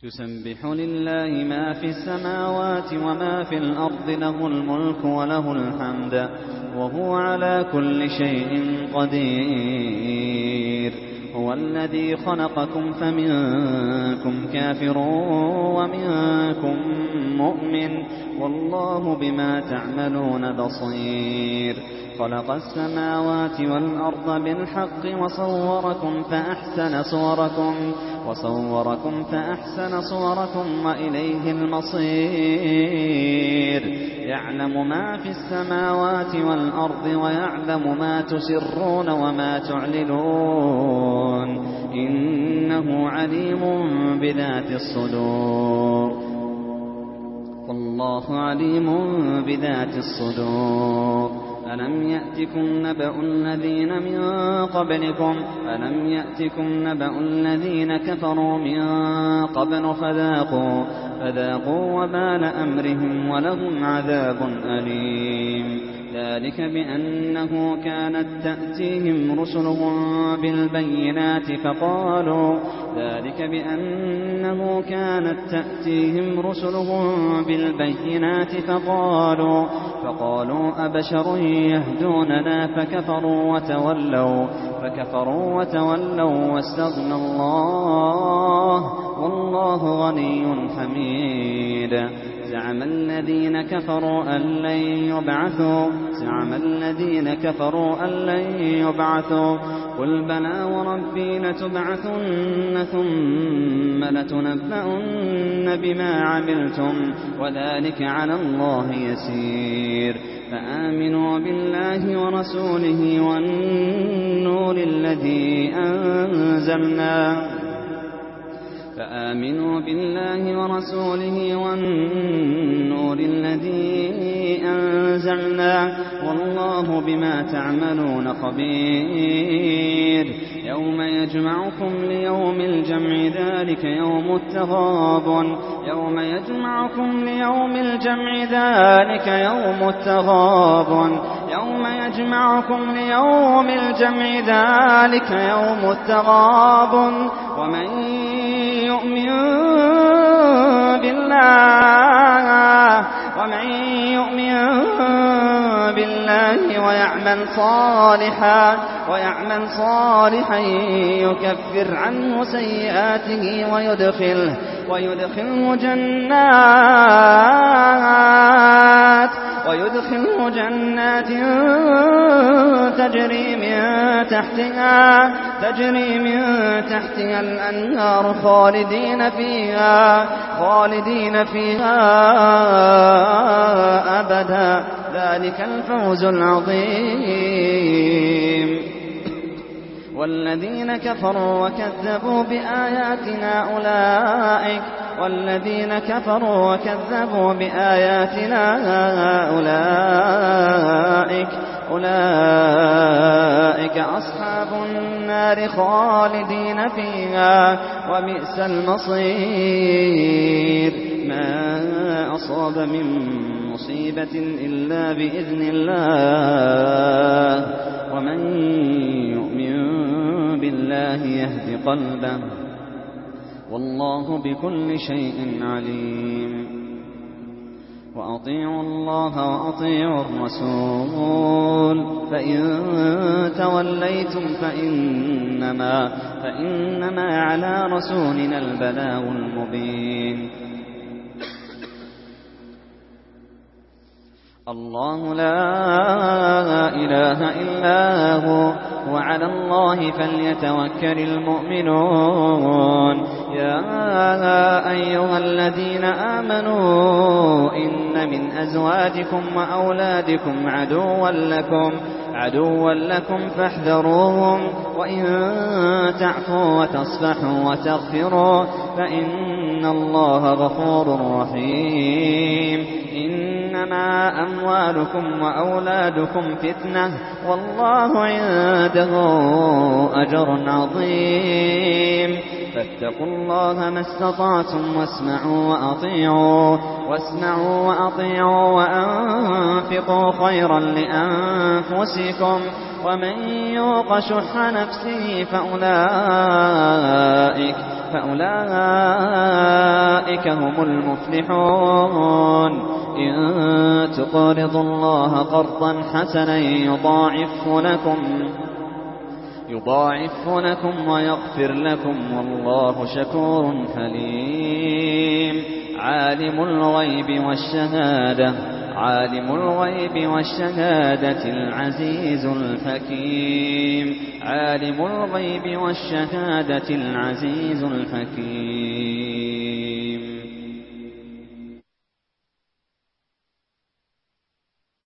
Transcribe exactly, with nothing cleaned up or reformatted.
يسبح لله ما في السماوات وما في الأرض، له الملك وله الحمد وهو على كل شيء قدير. هو الذي خلقكم فمنكم كافر ومنكم مؤمن، والله بما تعملون بصير. خلق السماوات والأرض بالحق وصوركم فأحسن صوركم وصوركم فأحسن صوركم وإليه المصير. يعلم ما في السماوات والأرض ويعلم ما تسرون وما تعلنون، إنه عليم بذات الصدور، والله عليم بذات الصدور. ألم يأتكم نبأ الذين من قبلكم ألم يأتكم نبأ الذين كفروا من قبل فذاقوا فذاقوا وبال أمرهم ولهم عذاب أليم. ذلك بأنه كانت تأتيهم رسلهم بالبينات فقالوا ذلك بأنه كانت تأتيهم رسلهم بالبينات فقالوا فقالوا أبشر يهدوننا فكفروا وتولوا فكفروا وتولوا واستغنى الله والله غني حميد. زعم الذين كفروا أن لن يبعثوا زعم الذين كفروا أن لن يبعثوا قل بلى وربي لتبعثن ثم لتنبؤن بما عملتم وذلك على الله يسير. فآمنوا بالله ورسوله والنور الذي أنزلنا فآمنوا بالله ورسوله والنور الذي أنزلنا والله بما تعملون خبير. يوم يجمعكم ليوم الجمع ذلك يوم التغابن يوم يجمعكم ليوم الجمع ذلك يوم التغابن يوم يجمعكم ليوم الجمع ذلك يوم التغابن. ومن يؤمن بالله ومن يؤمن بالله ويعمل صالحا ويعمل صالحا يكفر عنه سيئاته ويدخله ويدخله جنات ويدخله جنات تجري من تحتها تجري من تحتها الأنهار خالدين فيها خالدين فيها أبدا. ذلك الفوز العظيم. والذين كفروا وكذبوا بآياتنا أولئك والذين كفروا وكذبوا بآياتنا أولئك أولئك أصحاب النار خالدين فيها وبئس المصير. ما أصاب من مصيبة إلا بإذن الله ومن يؤمن بالله يهد قلبه والله بكل شيء عليم. وأطيعوا الله وأطيعوا الرسول فإن توليتم فإنما فإنما على رسولنا البلاغ المبين. الله لا إله إلا هو وعلى الله فليتوكل المؤمنون. يا أيها الذين آمنوا إن من أزواجكم وأولادكم عدوا لكم عدوا لكم فاحذروهم وإن تعفوا وتصفحوا وتغفروا فإن الله غفور رحيم. إنما أموالكم وأولادكم فتنة والله عنده أجر عظيم. فاتقوا الله ما استطعتم واسمعوا وأطيعوا واسمعوا وأطيعوا وأنفقوا خيرا لأنفسكم ومن يوق شح نفسه فأولئك فأولئك هم المفلحون. إن تقرضوا الله قرضا حسنا يضاعفه لكم يضاعف لكم ويغفر لكم والله شكور حليم. عالم الغيب والشهادة عالم الغيب والشهادة العزيز الحكيم عالم الغيب والشهادة العزيز الحكيم